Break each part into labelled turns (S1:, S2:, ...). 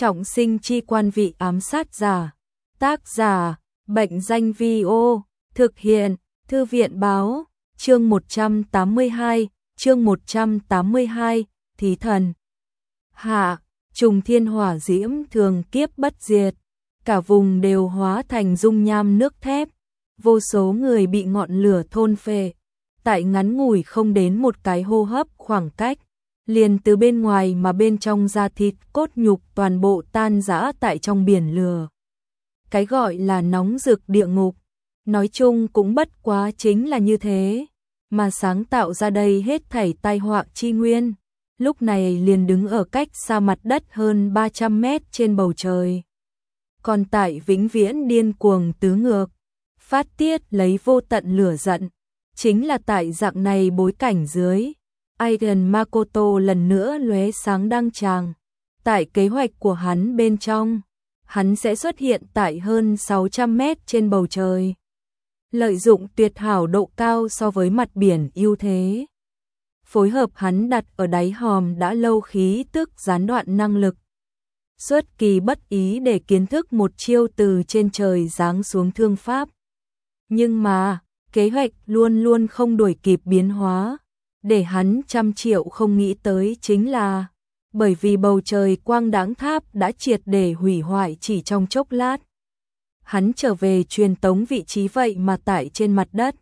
S1: Trọng sinh chi quan vị ám sát giả. Tác giả, Bệnh danh Vi-ô. Thực hiện, Thư viện báo. Chương 182, chương 182, Thí thần. Hạ, trùng thiên hỏa diễm thường kiếp bất diệt. Cả vùng đều hóa thành dung nham nước thép. Vô số người bị ngọn lửa thôn phệ. Tại ngắn ngủi không đến một cái hô hấp khoảng cách, liền từ bên ngoài mà bên trong da thịt cốt nhục toàn bộ tan rã tại trong biển lửa. Cái gọi là nóng rực địa ngục, nói chung cũng bất quá chính là như thế, mà sáng tạo ra đây hết thảy tai họa chi nguyên, lúc này liền đứng ở cách xa mặt đất hơn 300 mét trên bầu trời. Còn tại vĩnh viễn điên cuồng tứ ngược, phát tiết lấy vô tận lửa giận, chính là tại dạng này bối cảnh dưới. Aidan Makoto lần nữa lóe sáng đăng tràng. Tại kế hoạch của hắn bên trong, hắn sẽ xuất hiện tại hơn 600 mét trên bầu trời. Lợi dụng tuyệt hảo độ cao so với mặt biển ưu thế. Phối hợp hắn đặt ở đáy hòm đã lâu khí tức gián đoạn năng lực. Xuất kỳ bất ý để kiến thức một chiêu từ trên trời giáng xuống thương pháp. Nhưng mà, kế hoạch luôn luôn không đuổi kịp biến hóa. Để hắn trăm triệu không nghĩ tới chính là, bởi vì bầu trời quang đãng tháp đã triệt để hủy hoại chỉ trong chốc lát. Hắn trở về truyền tống vị trí vậy mà tại trên mặt đất.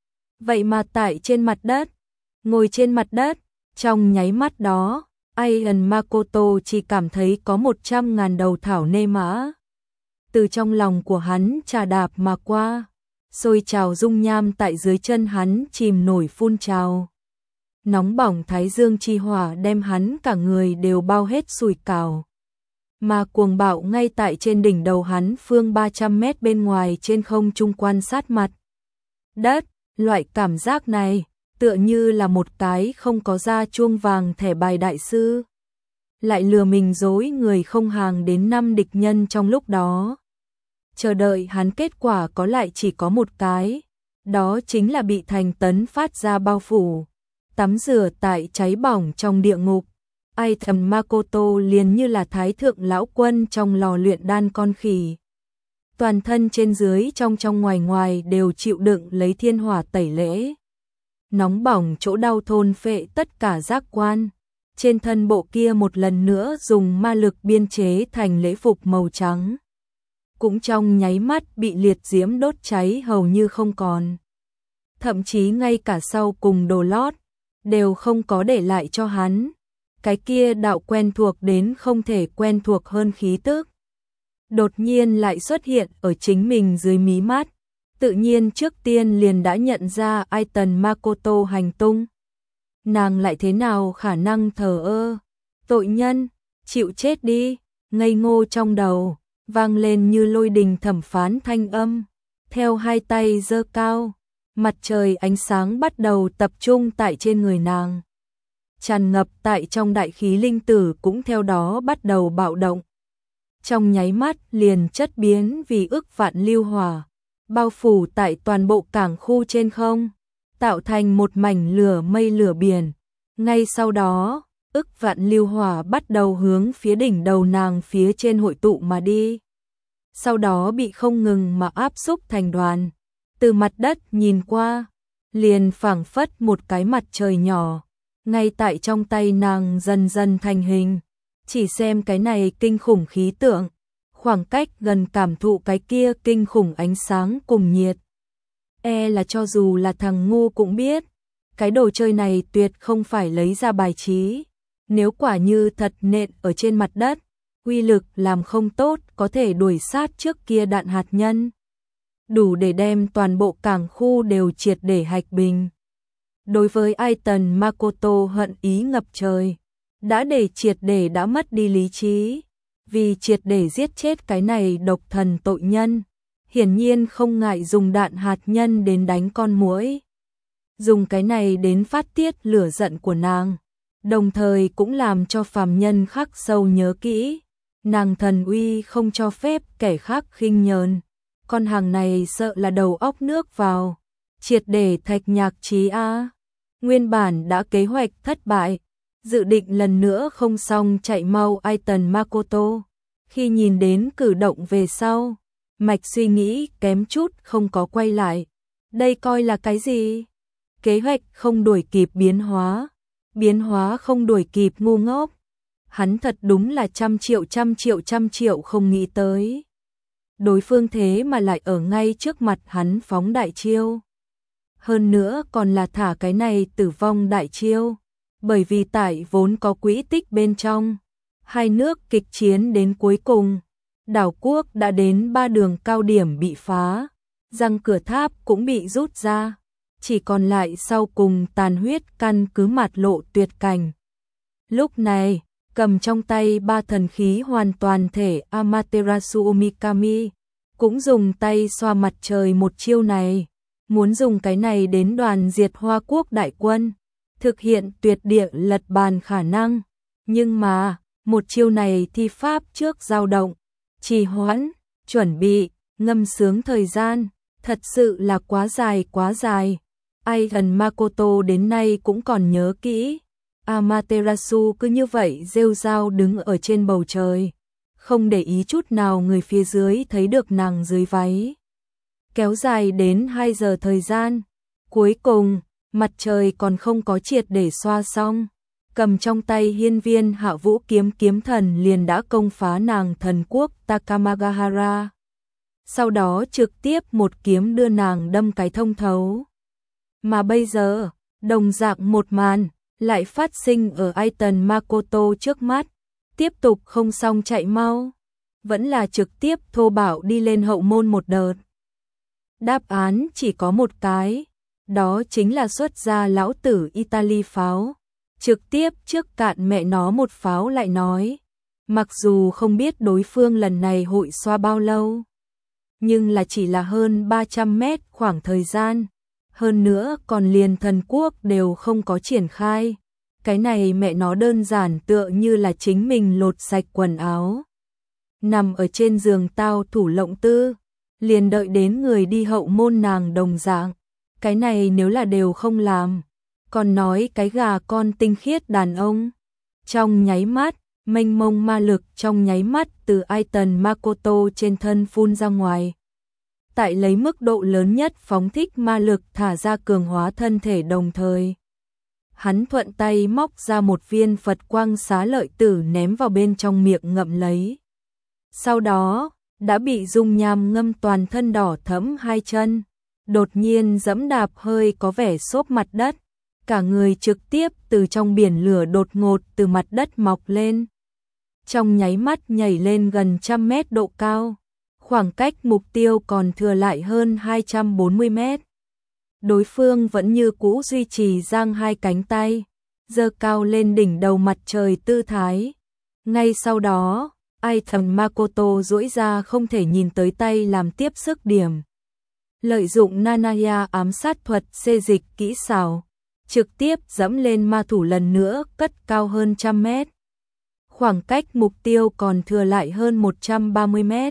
S1: Ngồi trên mặt đất, trong nháy mắt đó, Aidan Makoto chỉ cảm thấy có 100.000 đầu thảo nê mã. Từ trong lòng của hắn trà đạp mà qua, sôi trào dung nham tại dưới chân hắn chìm nổi phun trào. Nóng bỏng thái dương chi hỏa đem hắn cả người đều bao hết sùi cảo. Mà cuồng bạo ngay tại trên đỉnh đầu hắn phương 300 mét bên ngoài trên không trung quan sát mặt đất, loại cảm giác này tựa như là một cái không có da chuông vàng thẻ bài đại sư. Lại lừa mình dối người không hàng đến 5 địch nhân trong lúc đó. Chờ đợi hắn kết quả có lại chỉ có một cái, đó chính là bị thành tấn phát ra bao phủ. Tắm rửa tại cháy bỏng trong địa ngục. Aidan Makoto liền như là thái thượng lão quân trong lò luyện đan con khỉ. Toàn thân trên dưới trong ngoài ngoài đều chịu đựng lấy thiên hỏa tẩy lễ. Nóng bỏng chỗ đau thôn phệ tất cả giác quan. Trên thân bộ kia một lần nữa dùng ma lực biên chế thành lễ phục màu trắng. Cũng trong nháy mắt bị liệt diễm đốt cháy hầu như không còn. Thậm chí ngay cả sau cùng đồ lót đều không có để lại cho hắn. Cái kia đạo quen thuộc đến không thể quen thuộc hơn khí tức. Đột nhiên lại xuất hiện ở chính mình dưới mí mắt. Tự nhiên trước tiên liền đã nhận ra Aidan Makoto hành tung. Nàng lại thế nào khả năng thờ ơ. Tội nhân, chịu chết đi. Ngây ngô trong đầu, vang lên như lôi đình thẩm phán thanh âm. Theo hai tay giơ cao, mặt trời ánh sáng bắt đầu tập trung tại trên người nàng. Tràn ngập tại trong đại khí linh tử cũng theo đó bắt đầu bạo động. Trong nháy mắt liền chất biến vì ức vạn lưu hỏa, bao phủ tại toàn bộ cảng khu trên không, tạo thành một mảnh lửa mây lửa biển. Ngay sau đó, ức vạn lưu hỏa bắt đầu hướng phía đỉnh đầu nàng phía trên hội tụ mà đi. Sau đó bị không ngừng mà áp xúc thành đoàn. Từ mặt đất nhìn qua, liền phảng phất một cái mặt trời nhỏ, ngay tại trong tay nàng dần dần thành hình. Chỉ xem cái này kinh khủng khí tượng, khoảng cách gần cảm thụ cái kia kinh khủng ánh sáng cùng nhiệt. Là cho dù là thằng ngu cũng biết, cái đồ chơi này tuyệt không phải lấy ra bài trí. Nếu quả như thật nện ở trên mặt đất, uy lực làm không tốt có thể đuổi sát trước kia đạn hạt nhân. Đủ để đem toàn bộ cảng khu đều triệt để hạch bình. Đối với Aidan Makoto hận ý ngập trời, đã để triệt để đã mất đi lý trí, vì triệt để giết chết cái này độc thần tội nhân, hiển nhiên không ngại dùng đạn hạt nhân đến đánh con muỗi. Dùng cái này đến phát tiết lửa giận của nàng, đồng thời cũng làm cho phàm nhân khắc sâu nhớ kỹ, nàng thần uy không cho phép kẻ khác khinh nhờn. Con hàng này sợ là đầu óc nước vào, triệt để thạch nhạc trí a. Nguyên bản đã kế hoạch thất bại, dự định lần nữa không xong chạy mau Aidan Makoto, Khi nhìn đến cử động về sau, mạch suy nghĩ kém chút không có quay lại. Đây coi là cái gì? Kế hoạch không đuổi kịp biến hóa không đuổi kịp ngu ngốc. Hắn thật đúng là trăm triệu không nghĩ tới. Đối phương thế mà lại ở ngay trước mặt hắn phóng đại chiêu. Hơn nữa còn là thả cái này tử vong đại chiêu. Bởi vì tại vốn có quỹ tích bên trong. Hai nước kịch chiến đến cuối cùng. Đảo quốc đã đến 3 đường cao điểm bị phá. Răng cửa tháp cũng bị rút ra. Chỉ còn lại sau cùng tàn huyết căn cứ mặt lộ tuyệt cảnh. Lúc này, cầm trong tay 3 thần khí hoàn toàn thể Amaterasu Omikami, cũng dùng tay xoa mặt trời một chiêu này, muốn dùng cái này đến đoàn diệt Hoa Quốc đại quân, thực hiện tuyệt địa lật bàn khả năng, nhưng mà, một chiêu này thi pháp trước dao động, trì hoãn, chuẩn bị, ngâm sướng thời gian, thật sự là quá dài. Aihan Makoto đến nay cũng còn nhớ kỹ. Amaterasu cứ như vậy rêu rao đứng ở trên bầu trời, không để ý chút nào người phía dưới thấy được nàng dưới váy. Kéo dài đến 2 giờ thời gian, cuối cùng, mặt trời còn không có triệt để xoa xong, cầm trong tay hiên viên Hạ Vũ kiếm thần liền đã công phá nàng thần quốc Takamagahara. Sau đó trực tiếp một kiếm đưa nàng đâm cái thông thấu. Mà bây giờ, đồng dạng một màn lại phát sinh ở Aitan Makoto trước mắt, tiếp tục không xong chạy mau, vẫn là trực tiếp thô bạo đi lên hậu môn một đợt. Đáp án chỉ có một cái, đó chính là xuất ra lão tử Italy pháo, trực tiếp trước cạn mẹ nó một pháo lại nói, mặc dù không biết đối phương lần này hội xoa bao lâu, nhưng là chỉ là hơn 300 mét khoảng thời gian, hơn nữa còn liền thần quốc đều không có triển khai. Cái này mẹ nó đơn giản tựa như là chính mình lột sạch quần áo. Nằm ở trên giường tao thủ lộng tư, liền đợi đến người đi hậu môn nàng đồng dạng. Cái này nếu là đều không làm, còn nói cái gà con tinh khiết đàn ông. Trong nháy mắt, mênh mông ma lực trong nháy mắt từ Aitan Makoto trên thân phun ra ngoài. Tại lấy mức độ lớn nhất phóng thích ma lực thả ra cường hóa thân thể đồng thời. Hắn thuận tay móc ra một viên Phật quang xá lợi tử ném vào bên trong miệng ngậm lấy. Sau đó, đã bị dung nham ngâm toàn thân đỏ thẫm hai chân, đột nhiên giẫm đạp hơi có vẻ xốp mặt đất, cả người trực tiếp từ trong biển lửa đột ngột từ mặt đất mọc lên. Trong nháy mắt nhảy lên gần 100 mét độ cao, khoảng cách mục tiêu còn thừa lại hơn 240 mét. Đối phương vẫn như cũ duy trì giang hai cánh tay, giơ cao lên đỉnh đầu mặt trời tư thái. Ngay sau đó, Aitan Makoto duỗi ra không thể nhìn tới tay làm tiếp sức điểm. Lợi dụng Nanaya ám sát thuật xê dịch kỹ xảo, trực tiếp dẫm lên ma thủ lần nữa cất cao hơn 100 mét. Khoảng cách mục tiêu còn thừa lại hơn 130 mét.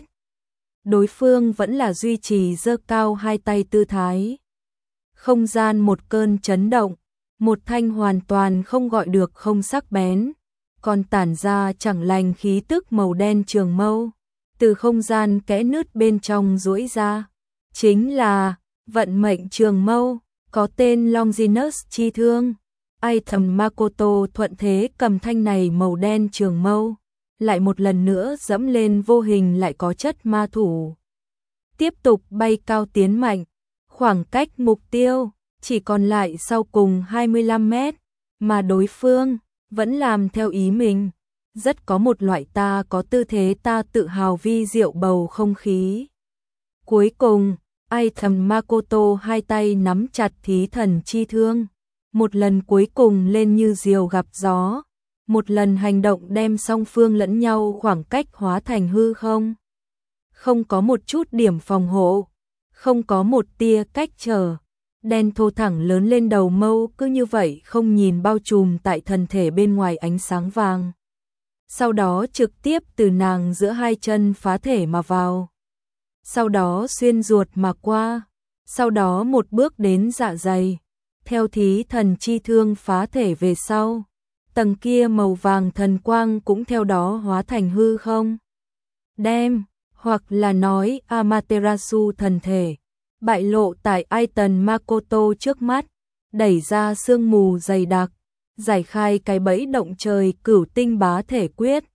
S1: Đối phương vẫn là duy trì giơ cao hai tay tư thái. Không gian một cơn chấn động, một thanh hoàn toàn không gọi được không sắc bén, còn tản ra chẳng lành khí tức màu đen trường mâu, từ không gian kẽ nứt bên trong duỗi ra, chính là vận mệnh trường mâu, có tên Longinus chi thương. Aitan Makoto thuận thế cầm thanh này màu đen trường mâu, lại một lần nữa dẫm lên vô hình lại có chất ma thủ. Tiếp tục bay cao tiến mạnh, khoảng cách mục tiêu chỉ còn lại sau cùng 25 mét, mà đối phương vẫn làm theo ý mình, rất có một loại ta có tư thế ta tự hào vi diệu bầu không khí. Cuối cùng, Aitan Makoto hai tay nắm chặt thí thần chi thương, một lần cuối cùng lên như diều gặp gió, một lần hành động đem song phương lẫn nhau khoảng cách hóa thành hư không. Không có một chút điểm phòng hộ, không có một tia cách trở, đen thô thẳng lớn lên đầu mâu cứ như vậy không nhìn bao trùm tại thân thể bên ngoài ánh sáng vàng. Sau đó trực tiếp từ nàng giữa hai chân phá thể mà vào. Sau đó xuyên ruột mà qua, sau đó một bước đến dạ dày, theo thí thần chi thương phá thể về sau. Tầng kia màu vàng thần quang cũng theo đó hóa thành hư không. đem, hoặc là nói Amaterasu thần thể, bại lộ tại Aiton Makoto trước mắt, đẩy ra sương mù dày đặc, giải khai cái bẫy động trời cửu tinh bá thể quyết.